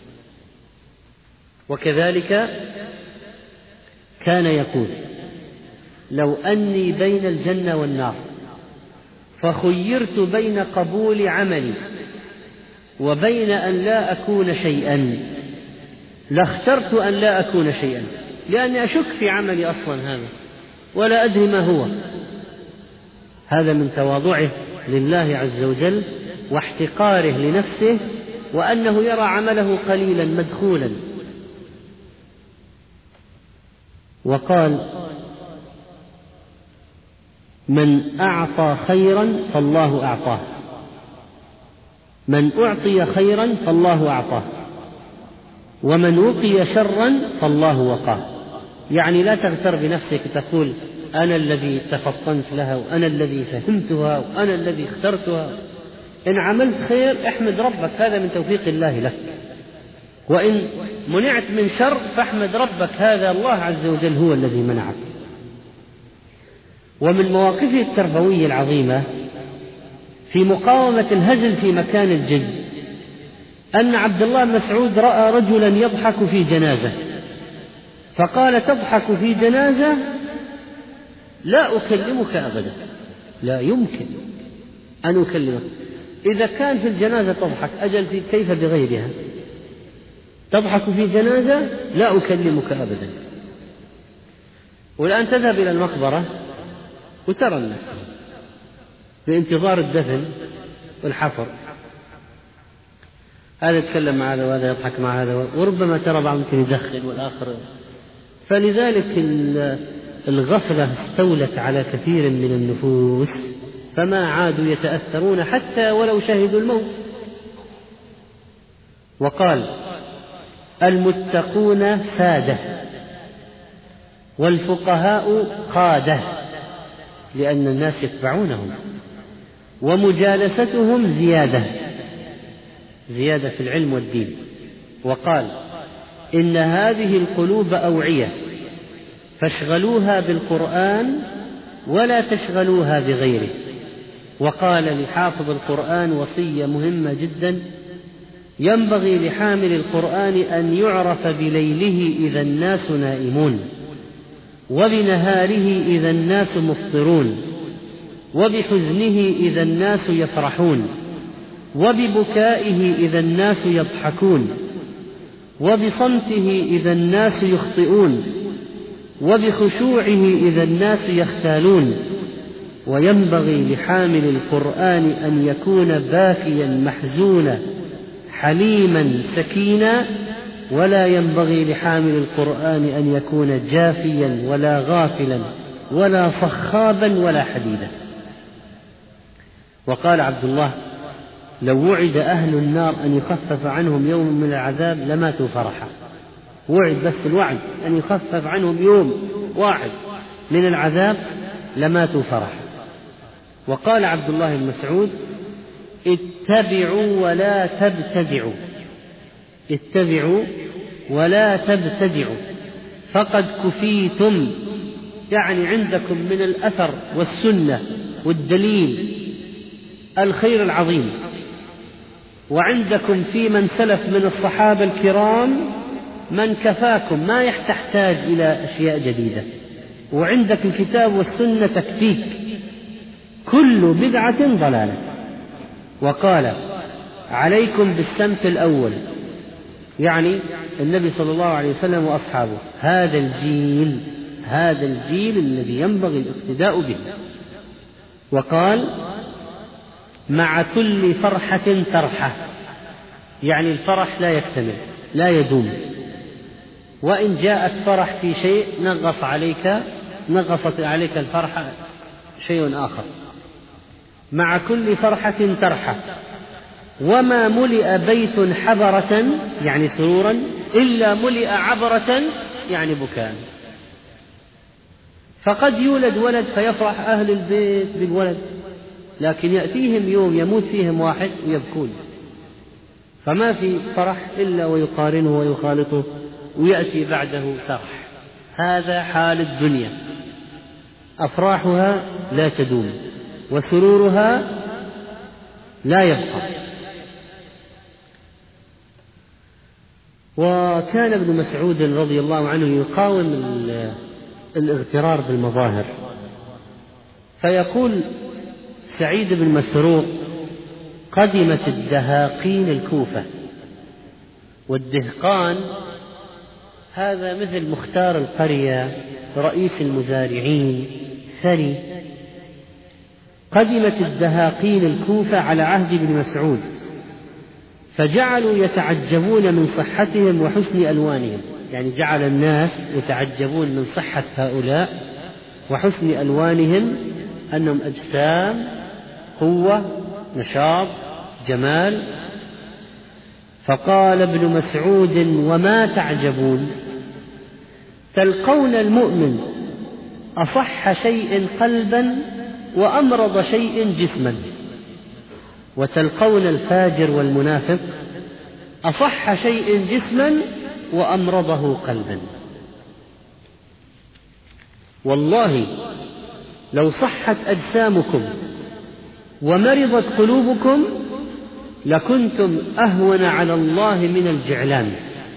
وكذلك كان يقول: لو أني بين الجنة والنار فخيرت بين قبول عملي وبين أن لا أكون شيئا لاخترت أن لا أكون شيئا، لأني أشك في عملي أصلا هذا ولا أدري ما هو. هذا من تواضعه لله عز وجل واحتقاره لنفسه، وأنه يرى عمله قليلا مدخولا. وقال: من أعطى خيرا فالله أعطاه، من أعطي خيرا فالله أعطاه، ومن وقي شرا فالله وقاه. يعني لا تغتر بنفسك تقول أنا الذي تفطنت لها وأنا الذي فهمتها وأنا الذي اخترتها. إن عملت خير احمد ربك، هذا من توفيق الله لك، وإن منعت من شر فاحمد ربك، هذا الله عز وجل هو الذي منعك. ومن مواقفه التربوية العظيمة في مقاومة الهزل في مكان الجد أن عبد الله بن مسعود رأى رجلا يضحك في جنازة، فقال: تضحك في جنازة؟ لا أكلمك أبدا، لا يمكن أن أكلمك. إذا كان في الجنازة تضحك أجل كيف بغيرها؟ تضحك في جنازة؟ لا أكلمك أبدا. والآن تذهب إلى المقبرة وترى الناس بانتظار الدفن والحفر، هذا يتكلم مع هذا وهذا يضحك مع هذا، وربما ترى بعض ممكن يدخن والآخر. فلذلك الغفلة استولت على كثير من النفوس، فما عادوا يتأثرون حتى ولو شهدوا الموت. وقال: المتقون سادة والفقهاء قادة، لأن الناس يتبعونهم، ومجالستهم زيادة في العلم والدين. وقال: إن هذه القلوب أوعية فاشغلوها بالقرآن ولا تشغلوها بغيره. وقال لحافظ القرآن وصية مهمة جدا: ينبغي لحامل القرآن أن يعرف بليله إذا الناس نائمون، وبنهاره إذا الناس مفطرون، وبحزنه إذا الناس يفرحون، وببكائه إذا الناس يضحكون، وبصمته إذا الناس يخطئون، وبخشوعه إذا الناس يختالون. وينبغي لحامل القرآن أن يكون باكيا محزونا حليما سكينا، ولا ينبغي لحامل القرآن أن يكون جافيا ولا غافلا ولا صخابا ولا حديدا. وقال عبد الله: لو وعد أهل النار أن يخفف عنهم يوم من العذاب لماتوا فرحا. وعد بس الوعد أن يخفف عنهم يوم واحد من العذاب لماتوا فرحا. وقال عبد الله بن مسعود: اتبعوا ولا تبتدعوا، اتبعوا ولا تبتدعوا فقد كفيتم، يعني عندكم من الأثر والسنة والدليل الخير العظيم، وعندكم في من سلف من الصحابة الكرام من كفاكم، ما تحتاج إلى أشياء جديدة، وعندك الكتاب والسنة تكفيك، كل بدعة ضلالة. وقال: عليكم بالسمت الأول، يعني النبي صلى الله عليه وسلم وأصحابه، هذا الجيل الذي ينبغي الاقتداء به. وقال: مع كل فرحة ترحة، يعني الفرح لا يكتمل لا يدوم، وإن جاءت فرح في شيء نغصت عليك الفرحة شيء آخر. مع كل فرحة ترحة، وما ملئ بيت حبرة يعني سرورا إلا ملئ عبرة يعني بكاء. فقد يولد ولد فيفرح أهل البيت بالولد، لكن يأتيهم يوم يموت فيهم واحد ويبكون، فما في فرح إلا ويقارنه ويخالطه ويأتي بعده فرح. هذا حال الدنيا، أفراحها لا تدوم وسرورها لا يبقى. وكان ابن مسعود رضي الله عنه يقاوم الاغترار بالمظاهر، فيقول سعيد بن مسروق: قدمت الدهاقين الكوفة. والدهقان هذا مثل مختار القرية، رئيس المزارعين، ثري. قدمت الدهاقين الكوفة على عهد ابن مسعود، فجعلوا يتعجبون من صحتهم وحسن ألوانهم، يعني جعل الناس يتعجبون من صحة هؤلاء وحسن ألوانهم، أنهم أجسام قوة نشاط جمال. فقال ابن مسعود: وما تعجبون؟ تلقون المؤمن أصح شيء قلبا وأمرض شيء جسما، وتلقون الفاجر والمنافق أصح شيء جسما وأمرضه قلبا. والله لو صحت أجسامكم ومرضت قلوبكم لكنتم أهون على الله من الجعلان.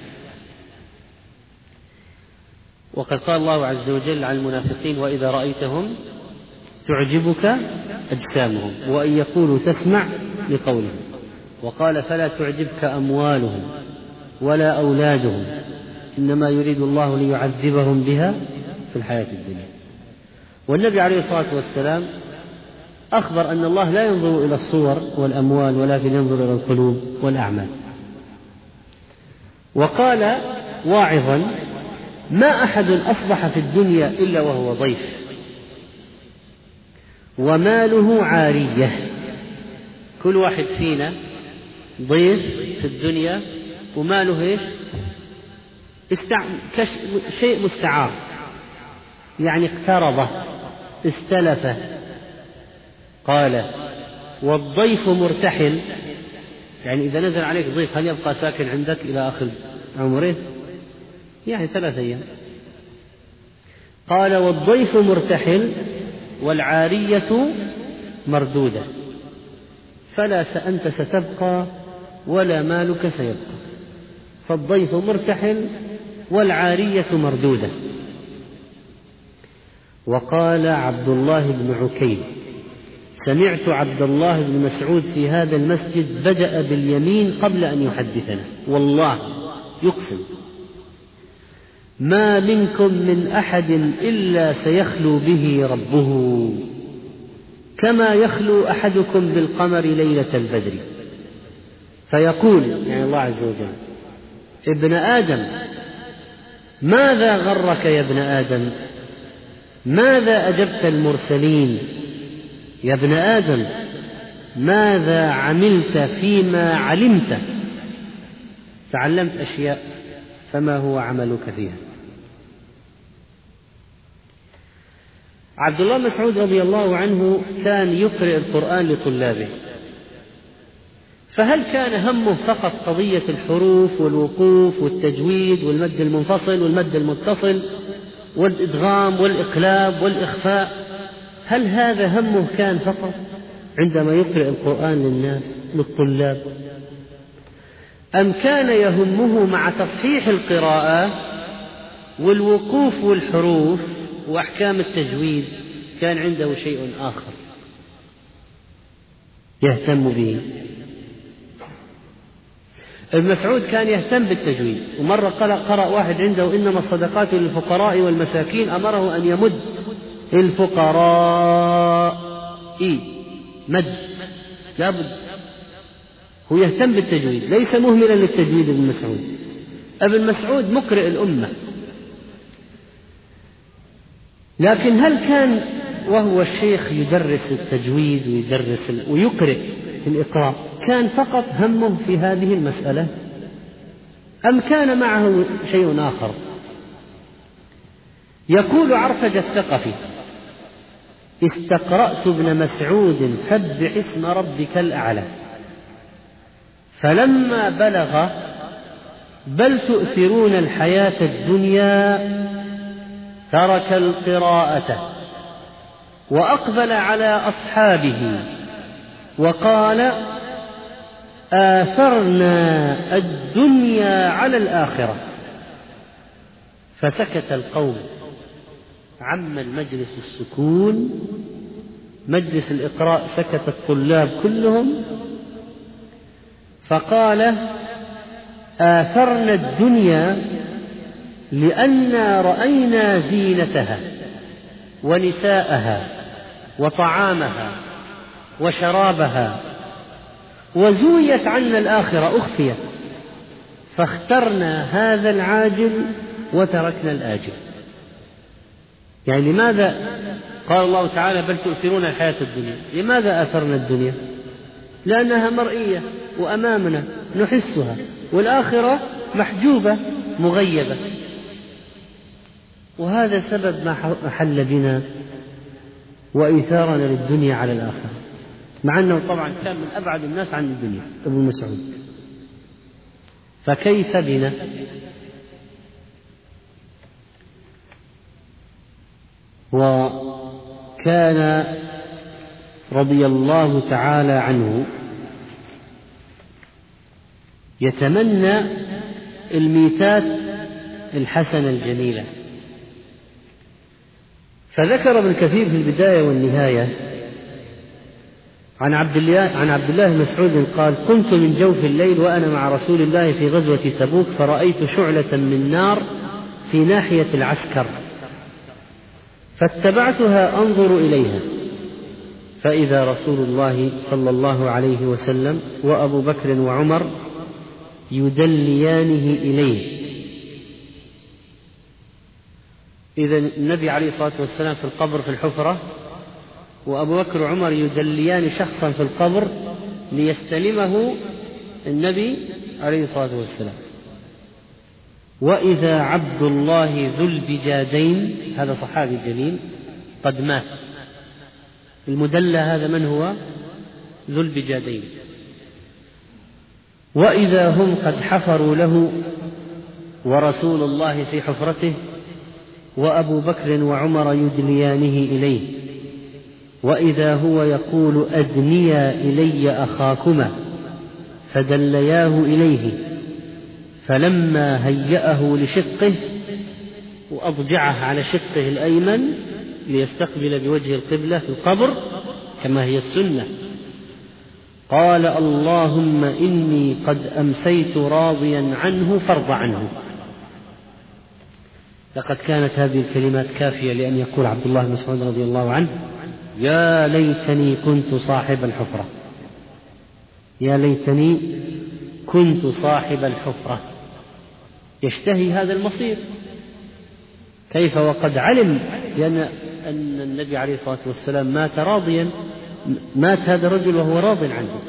وقد قال الله عز وجل عن المنافقين: وإذا رأيتهم تعجبك أجسامهم وإن يقولوا تسمع لقولهم. وقال: فلا تعجبك أموالهم ولا أولادهم إنما يريد الله ليعذبهم بها في الحياة الدنيا. والنبي عليه الصلاة والسلام أخبر أن الله لا ينظر إلى الصور والأموال ولكن ينظر إلى القلوب والأعمال. وقال واعظا: ما أحد أصبح في الدنيا إلا وهو ضيف وماله عارية. كل واحد فينا ضيف في الدنيا وماله إيش؟ شيء مستعار، يعني اقترضه استلفه. قال: والضيف مرتحل، يعني إذا نزل عليك ضيف هل يبقى ساكن عندك إلى آخر عمره؟ يعني 3 أيام. قال: والضيف مرتحل والعارية مردودة، فلا أنت ستبقى ولا مالك سيبقى، فالضيف مرتحل والعارية مردودة. وقال عبد الله بن عكيم: سمعت عبد الله بن مسعود في هذا المسجد بدأ باليمين قبل أن يحدثنا، والله يقسم: ما منكم من أحد إلا سيخلو به ربه كما يخلو أحدكم بالقمر ليلة البدر، فيقول يعني الله عز وجل: ابن آدم ماذا غرك يا ابن آدم؟ ماذا أجبت المرسلين؟ يا ابن آدم ماذا عملت فيما علمت؟ تعلمت أشياء فما هو عملك فيها؟ عبد الله مسعود رضي الله عنه كان يقرأ القرآن لطلابه، فهل كان همه فقط قضية الحروف والوقوف والتجويد والمد المنفصل والمد المتصل والإدغام والإقلاب والإخفاء؟ هل هذا همه كان فقط عندما يقرأ القرآن للناس للطلاب، أم كان يهمه مع تصحيح القراءة والوقوف والحروف وأحكام التجويد كان عنده شيء آخر يهتم به؟ ابن مسعود كان يهتم بالتجويد، ومرة قرأ واحد عنده إنما الصدقات للفقراء والمساكين، أمره أن يمد الفقراء مد لابد، هو يهتم بالتجويد، ليس مهملا للتجويد. ابن مسعود مقرئ الأمة، لكن هل كان وهو الشيخ يدرس التجويد ويقرئ في الإقراء كان فقط همه في هذه المسألة، أم كان معه شيء آخر؟ يقول عرفج الثقفي: استقرأت ابن مسعود سبح اسم ربك الأعلى، فلما بلغ بل تؤثرون الحياة الدنيا ترك القراءة وأقبل على أصحابه وقال: آثرنا الدنيا على الآخرة. فسكت القوم، عم المجلس السكون، مجلس الإقراء سكت الطلاب كلهم، فقال: آثرنا الدنيا لأننا رأينا زينتها ونساءها وطعامها وشرابها، وزويت عنا الآخرة أخفيت، فاخترنا هذا العاجل وتركنا الآجل. يعني لماذا قال الله تعالى بل تؤثرون الحياة الدنيا؟ لماذا آثرنا الدنيا؟ لأنها مرئية وأمامنا نحسها، والآخرة محجوبة مغيبة، وهذا سبب ما حل بنا وإيثارنا للدنيا على الآخرة، مع أنه طبعا كان من أبعد الناس عن الدنيا ابن مسعود، فكيف بنا؟ وكان رضي الله تعالى عنه يتمنى الميتات الحسنة الجميلة، فذكر ابن كثير في البداية والنهاية عن عبد الله مسعود قال: كنت من جوف الليل وأنا مع رسول الله في غزوة تبوك، فرأيت شعلة من نار في ناحية العسكر، فاتبعتها أنظر إليها، فإذا رسول الله صلى الله عليه وسلم وأبو بكر وعمر يدليانه إليه. إذا النبي عليه الصلاة والسلام في القبر في الحفرة، وأبو بكر وعمر يدليان شخصا في القبر ليستلمه النبي عليه الصلاة والسلام. وإذا عبد الله ذو البجادين، هذا صحابي جليل قد مات، المدلى هذا من هو؟ ذو البجادين. وإذا هم قد حفروا له ورسول الله في حفرته، وأبو بكر وعمر يدليانه إليه، وإذا هو يقول: أدنيا إلي أخاكما، فدلياه إليه، فلما هيأه لشقه وأضجعه على شقه الأيمن ليستقبل بوجه القبلة في القبر كما هي السنة، قال: اللهم إني قد أمسيت راضيا عنه فارض عنه. لقد كانت هذه الكلمات كافية لأن يقول عبد الله بن مسعود رضي الله عنه: يا ليتني كنت صاحب الحفرة، يا ليتني كنت صاحب الحفرة. يشتهي هذا المصير، كيف وقد علم لأن النبي عليه الصلاة والسلام مات راضيا، مات هذا الرجل وهو راض عنه.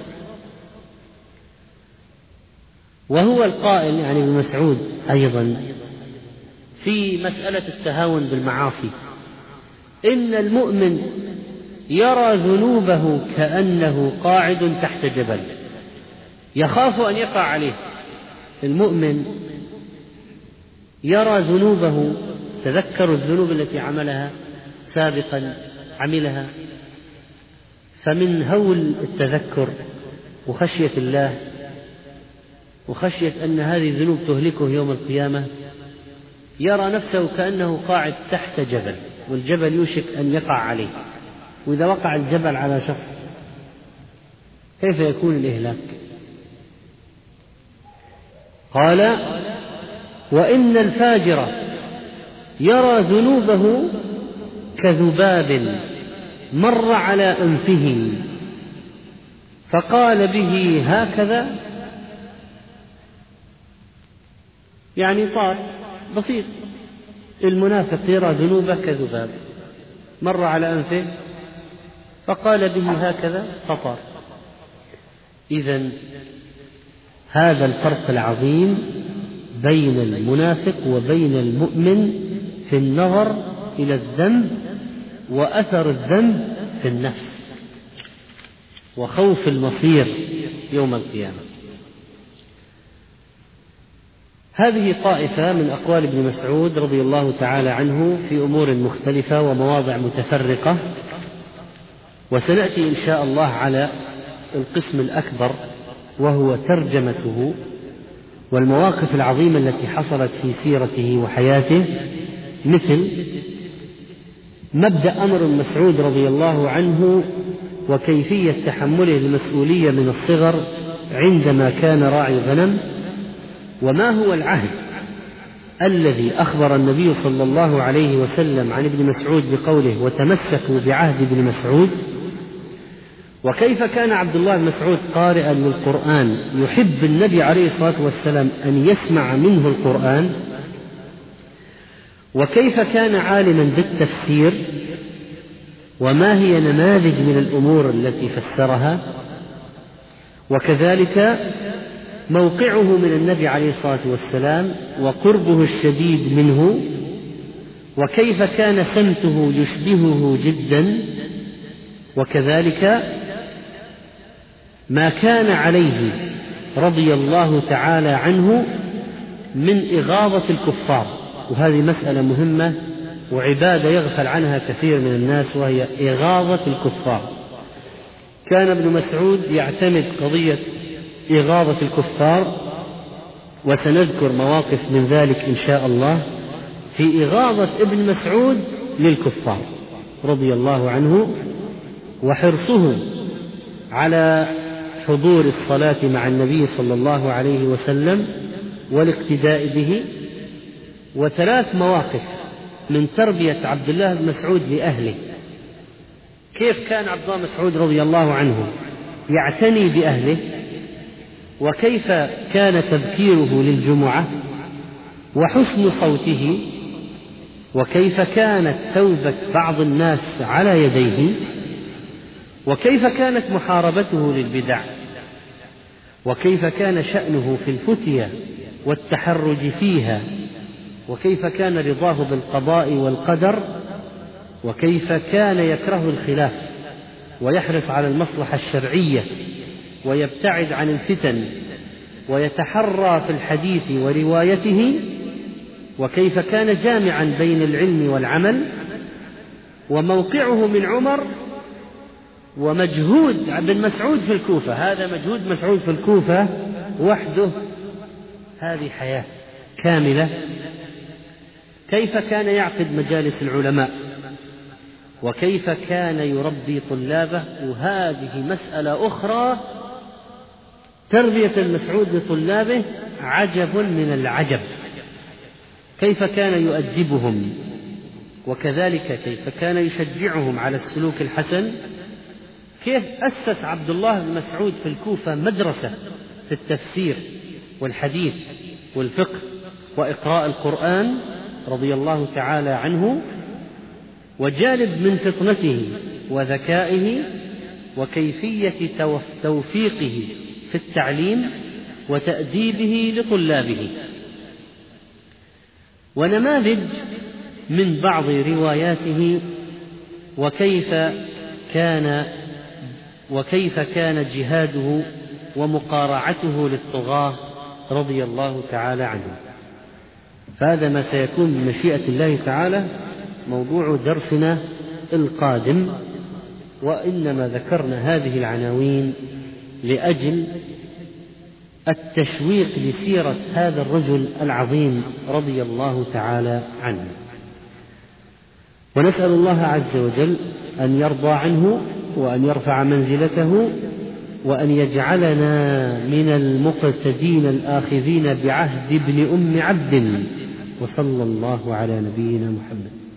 وهو القائل يعني ابن مسعود أيضا في مسألة التهاون بالمعاصي، إن المؤمن يرى ذنوبه كأنه قاعد تحت جبل يخاف أن يقع عليه. المؤمن يرى ذنوبه، تذكر الذنوب التي عملها سابقا عملها، فمن هول التذكر وخشية الله وخشية أن هذه الذنوب تهلكه يوم القيامة يرى نفسه كأنه قاعد تحت جبل، والجبل يوشك أن يقع عليه، وإذا وقع الجبل على شخص كيف يكون الإهلاك؟ قال: وإن الفاجر يرى ذنوبه كذباب مر على أنفه فقال به هكذا، يعني طار بسيط. المنافق يرى ذنوبه كذباب مر على أنفه فقال به هكذا فطار. إذن هذا الفرق العظيم بين المنافق وبين المؤمن في النظر إلى الذنب وأثر الذنب في النفس وخوف المصير يوم القيامة. هذه طائفة من أقوال ابن مسعود رضي الله تعالى عنه في أمور مختلفة ومواضع متفرقة، وسنأتي إن شاء الله على القسم الأكبر وهو ترجمته والمواقف العظيمة التي حصلت في سيرته وحياته، مثل مبدأ أمر مسعود رضي الله عنه وكيفية تحمله المسؤولية من الصغر عندما كان راعي غنم، وما هو العهد الذي أخبر النبي صلى الله عليه وسلم عن ابن مسعود بقوله وتمسكوا بعهد ابن مسعود، وكيف كان عبد الله بن مسعود قارئا للقرآن يحب النبي عليه الصلاة والسلام أن يسمع منه القرآن، وكيف كان عالما بالتفسير، وما هي نماذج من الأمور التي فسرها، وكذلك موقعه من النبي عليه الصلاة والسلام وقربه الشديد منه، وكيف كان سمته يشبهه جدا، وكذلك ما كان عليه رضي الله تعالى عنه من إغاظة الكفار. وهذه مسألة مهمة وعبادة يغفل عنها كثير من الناس، وهي إغاظة الكفار. كان ابن مسعود يعتمد قضية إغاظة الكفار، وسنذكر مواقف من ذلك إن شاء الله في إغاظة ابن مسعود للكفار رضي الله عنه، وحرصه على حضور الصلاة مع النبي صلى الله عليه وسلم والاقتداء به. وثلاث مواقف من تربية عبد الله بن مسعود لأهله، كيف كان عبد الله بن مسعود رضي الله عنه يعتني بأهله، وكيف كان تبكيره للجمعة وحسن صوته، وكيف كانت توبة بعض الناس على يديه، وكيف كانت محاربته للبدع، وكيف كان شأنه في الفتية والتحرج فيها، وكيف كان رضاه بالقضاء والقدر، وكيف كان يكره الخلاف ويحرص على المصلحة الشرعية ويبتعد عن الفتن ويتحرى في الحديث وروايته، وكيف كان جامعا بين العلم والعمل. وموقعه من عمر ومجهود بن مسعود في الكوفة، هذا مجهود مسعود في الكوفة وحده، هذه حياة كاملة. كيف كان يعقد مجالس العلماء، وكيف كان يربي طلابه، وهذه مسألة أخرى. تربية المسعود لطلابه عجب من العجب، كيف كان يؤدبهم، وكذلك كيف كان يشجعهم على السلوك الحسن. كيف أسس عبد الله بن مسعود في الكوفة مدرسة في التفسير والحديث والفقه وإقراء القرآن رضي الله تعالى عنه، وجانب من فطنته وذكائه وكيفية توفيقه في التعليم وتأديبه لطلابه. ونماذج من بعض رواياته وكيف كان جهاده ومقارعته للطغاة رضي الله تعالى عنه. فهذا ما سيكون بمشيئة الله تعالى موضوع درسنا القادم، وإنما ذكرنا هذه العناوين لأجل التشويق لسيرة هذا الرجل العظيم رضي الله تعالى عنه. ونسأل الله عز وجل أن يرضى عنه وأن يرفع منزلته وأن يجعلنا من المقتدين الآخذين بعهد ابن أم عبد، وصلى الله على نبينا محمد.